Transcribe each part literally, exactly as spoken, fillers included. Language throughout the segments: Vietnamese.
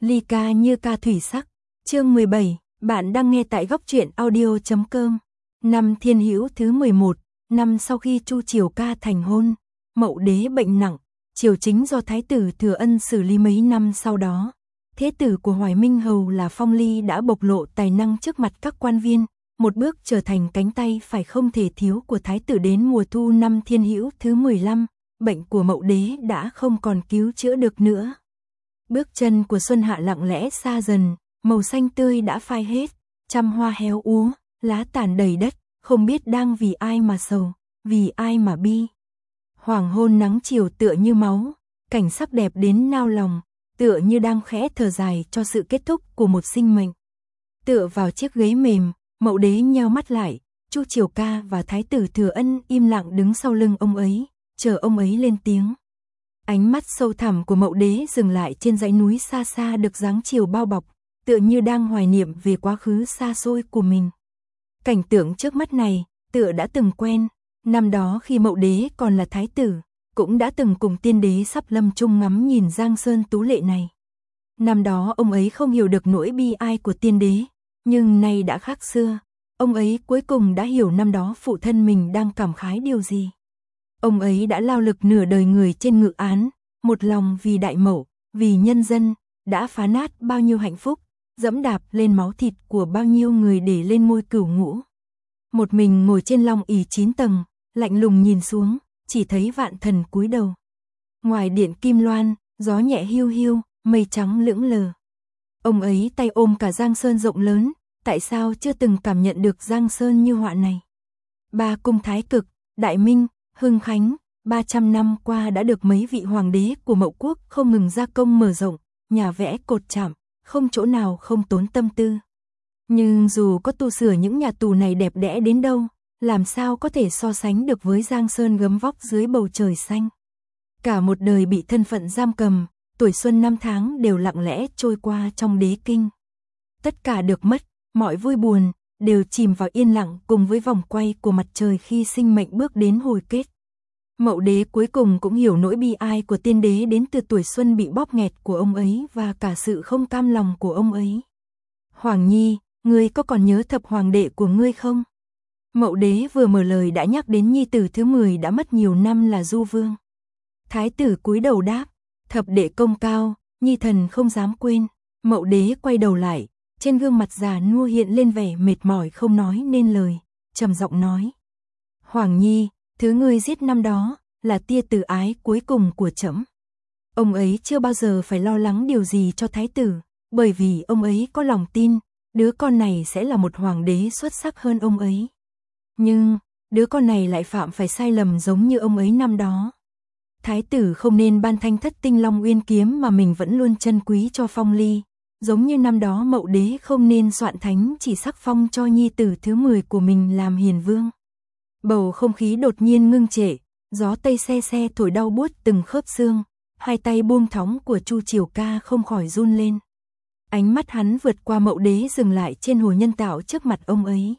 Ly ca như ca thủy sắc. Chương mười bảy, bạn đang nghe tại góc truyện audio chấm com. Năm Thiên Hữu thứ mười một, năm sau khi Chu Triều ca thành hôn, Mậu đế bệnh nặng, triều chính do thái tử Thừa Ân xử lý mấy năm sau đó. Thế tử của Hoài Minh Hầu là Phong Ly đã bộc lộ tài năng trước mặt các quan viên, một bước trở thành cánh tay phải không thể thiếu của thái tử. Đến mùa thu năm Thiên Hữu thứ mười lăm, bệnh của Mậu đế đã không còn cứu chữa được nữa. Bước chân của xuân hạ lặng lẽ xa dần, màu xanh tươi đã phai hết, trăm hoa héo úa, lá tàn đầy đất, không biết đang vì ai mà sầu, vì ai mà bi. Hoàng hôn nắng chiều tựa như máu, cảnh sắc đẹp đến nao lòng, tựa như đang khẽ thở dài cho sự kết thúc của một sinh mệnh. Tựa vào chiếc ghế mềm, Mậu đế nheo mắt lại, Chu Triều ca và thái tử Thừa Ân im lặng đứng sau lưng ông ấy, chờ ông ấy lên tiếng. Ánh mắt sâu thẳm của Mậu đế dừng lại trên dãy núi xa xa được dáng chiều bao bọc, tựa như đang hoài niệm về quá khứ xa xôi của mình. Cảnh tượng trước mắt này, tựa đã từng quen, năm đó khi Mậu đế còn là thái tử, cũng đã từng cùng tiên đế sắp lâm chung ngắm nhìn giang sơn tú lệ này. Năm đó ông ấy không hiểu được nỗi bi ai của tiên đế, nhưng nay đã khác xưa, ông ấy cuối cùng đã hiểu năm đó phụ thân mình đang cảm khái điều gì. Ông ấy đã lao lực nửa đời người trên ngự án, một lòng vì đại Mậu, vì nhân dân, đã phá nát bao nhiêu hạnh phúc, dẫm đạp lên máu thịt của bao nhiêu người để lên ngôi cửu ngũ. Một mình ngồi trên long ỷ chín tầng, lạnh lùng nhìn xuống, chỉ thấy vạn thần cúi đầu. Ngoài điện kim loan, gió nhẹ hiu hiu, mây trắng lững lờ. Ông ấy tay ôm cả giang sơn rộng lớn, tại sao chưa từng cảm nhận được giang sơn như họa này. Ba cung thái cực, đại minh, hưng khánh, ba trăm năm qua đã được mấy vị hoàng đế của Mậu quốc không ngừng gia công mở rộng, nhà vẽ cột chạm, không chỗ nào không tốn tâm tư. Nhưng dù có tu sửa những nhà tù này đẹp đẽ đến đâu, làm sao có thể so sánh được với giang sơn gấm vóc dưới bầu trời xanh. Cả một đời bị thân phận giam cầm, tuổi xuân năm tháng đều lặng lẽ trôi qua trong đế kinh. Tất cả được mất, mọi vui buồn, đều chìm vào yên lặng cùng với vòng quay của mặt trời khi sinh mệnh bước đến hồi kết. Mậu đế cuối cùng cũng hiểu nỗi bi ai của tiên đế đến từ tuổi xuân bị bóp nghẹt của ông ấy và cả sự không cam lòng của ông ấy. Hoàng nhi, ngươi có còn nhớ thập hoàng đệ của ngươi không? Mậu đế vừa mở lời đã nhắc đến nhi tử thứ mười đã mất nhiều năm là Du Vương. Thái tử cúi đầu đáp, thập đệ công cao, nhi thần không dám quên. Mậu đế quay đầu lại, trên gương mặt già nua hiện lên vẻ mệt mỏi không nói nên lời, trầm giọng nói. Hoàng nhi, thứ ngươi giết năm đó, là tia tử ái cuối cùng của trẫm. Ông ấy chưa bao giờ phải lo lắng điều gì cho thái tử, bởi vì ông ấy có lòng tin, đứa con này sẽ là một hoàng đế xuất sắc hơn ông ấy. Nhưng, đứa con này lại phạm phải sai lầm giống như ông ấy năm đó. Thái tử không nên ban thanh thất tinh long uyên kiếm mà mình vẫn luôn trân quý cho Phong Ly, giống như năm đó Mậu đế không nên soạn thánh chỉ sắc phong cho nhi tử thứ mười của mình làm hiền vương. Bầu không khí đột nhiên ngưng trệ, gió tây se se thổi đau buốt từng khớp xương, hai tay buông thõng của Chu Triều ca không khỏi run lên. Ánh mắt hắn vượt qua Mậu đế dừng lại trên hồ nhân tạo trước mặt ông ấy.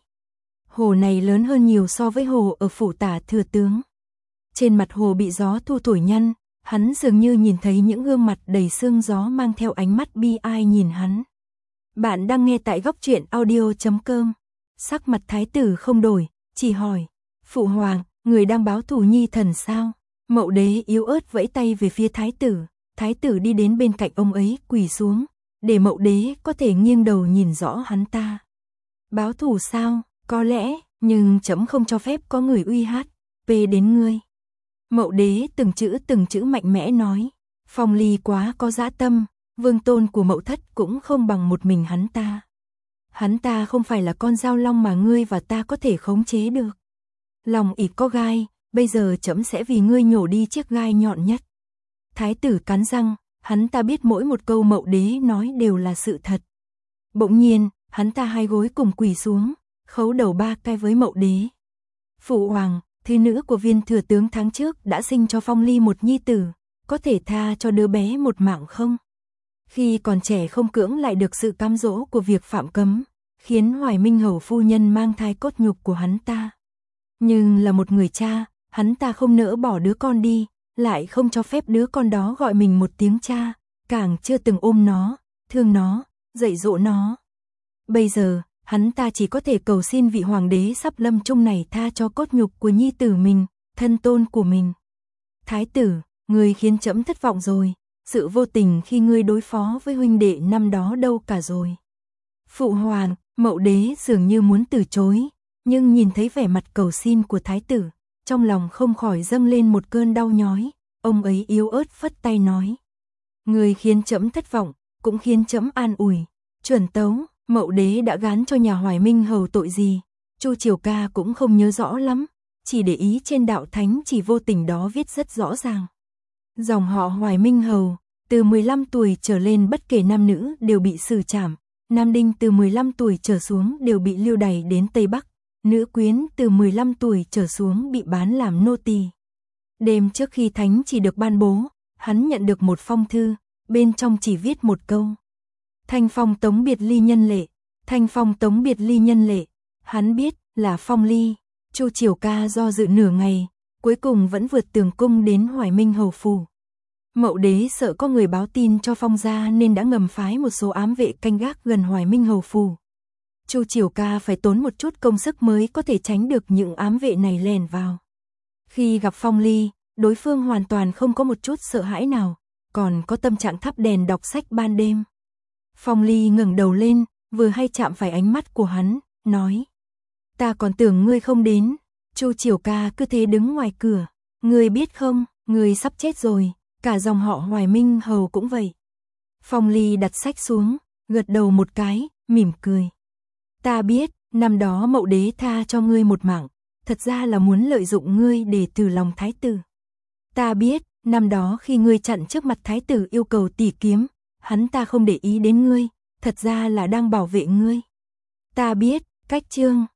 Hồ này lớn hơn nhiều so với hồ ở phủ Tả thừa tướng. Trên mặt hồ bị gió thu thổi nhăn, hắn dường như nhìn thấy những gương mặt đầy sương gió mang theo ánh mắt bi ai nhìn hắn. Bạn đang nghe tại góc truyện audio chấm com. Sắc mặt thái tử không đổi, chỉ hỏi, phụ hoàng, người đang báo thù nhi thần sao? Mậu đế yếu ớt vẫy tay về phía thái tử, thái tử đi đến bên cạnh ông ấy quỳ xuống, để Mậu đế có thể nghiêng đầu nhìn rõ hắn ta. Báo thù sao? Có lẽ, nhưng trẫm không cho phép có người uy hát về đến ngươi. Mậu đế từng chữ từng chữ mạnh mẽ nói, Phong Ly quá có dã tâm, vương tôn của Mậu thất cũng không bằng một mình hắn ta. Hắn ta không phải là con dao long mà ngươi và ta có thể khống chế được. Lòng ỷ có gai, bây giờ trẫm sẽ vì ngươi nhổ đi chiếc gai nhọn nhất. Thái tử cắn răng, hắn ta biết mỗi một câu Mậu đế nói đều là sự thật. Bỗng nhiên, hắn ta hai gối cùng quỳ xuống, khấu đầu ba cái với Mậu đế. Phụ hoàng, thứ nữ của viên thừa tướng tháng trước đã sinh cho Phong Ly một nhi tử, có thể tha cho đứa bé một mạng không? Khi còn trẻ không cưỡng lại được sự cám dỗ của việc phạm cấm, khiến Hoài Minh Hầu phu nhân mang thai cốt nhục của hắn ta. Nhưng là một người cha, hắn ta không nỡ bỏ đứa con đi, lại không cho phép đứa con đó gọi mình một tiếng cha, càng chưa từng ôm nó, thương nó, dạy dỗ nó. Bây giờ, hắn ta chỉ có thể cầu xin vị hoàng đế sắp lâm chung này tha cho cốt nhục của nhi tử mình, thân tôn của mình. Thái tử, ngươi khiến trẫm thất vọng rồi, sự vô tình khi ngươi đối phó với huynh đệ năm đó đâu cả rồi. Phụ hoàng, Mậu đế dường như muốn từ chối, nhưng nhìn thấy vẻ mặt cầu xin của thái tử, trong lòng không khỏi dâng lên một cơn đau nhói, ông ấy yếu ớt phất tay nói. Ngươi khiến trẫm thất vọng, cũng khiến trẫm an ủi. Chuẩn tấu, Mậu đế đã gán cho nhà Hoài Minh Hầu tội gì? Chu Triều Ca cũng không nhớ rõ lắm, chỉ để ý trên đạo thánh chỉ vô tình đó viết rất rõ ràng. Dòng họ Hoài Minh Hầu, từ mười lăm tuổi trở lên bất kể nam nữ đều bị xử trảm, nam đinh từ mười lăm tuổi trở xuống đều bị lưu đày đến Tây Bắc, nữ quyến từ mười lăm tuổi trở xuống bị bán làm nô tỳ. Đêm trước khi thánh chỉ được ban bố, hắn nhận được một phong thư, bên trong chỉ viết một câu. Thanh phong tống biệt ly nhân lệ, thanh phong tống biệt ly nhân lệ, hắn biết là phong ly. Chu Triều Ca do dự nửa ngày, cuối cùng vẫn vượt tường cung đến Hoài Minh Hầu phủ. Mậu đế sợ có người báo tin cho phong gia nên đã ngầm phái một số ám vệ canh gác gần Hoài Minh Hầu phủ. Chu Triều Ca phải tốn một chút công sức mới có thể tránh được những ám vệ này lèn vào. Khi gặp Phong Ly, đối phương hoàn toàn không có một chút sợ hãi nào, còn có tâm trạng thắp đèn đọc sách ban đêm. Phong Ly ngẩng đầu lên, vừa hay chạm phải ánh mắt của hắn, nói. Ta còn tưởng ngươi không đến. Chu Triều Ca cứ thế đứng ngoài cửa. Ngươi biết không, ngươi sắp chết rồi, cả dòng họ Hoài Minh Hầu cũng vậy. Phong Ly đặt sách xuống, gật đầu một cái, mỉm cười. Ta biết, năm đó Mậu đế tha cho ngươi một mạng, thật ra là muốn lợi dụng ngươi để từ lòng thái tử. Ta biết, năm đó khi ngươi chặn trước mặt thái tử yêu cầu tỉ kiếm, hắn ta không để ý đến ngươi, thật ra là đang bảo vệ ngươi. Ta biết, cách chương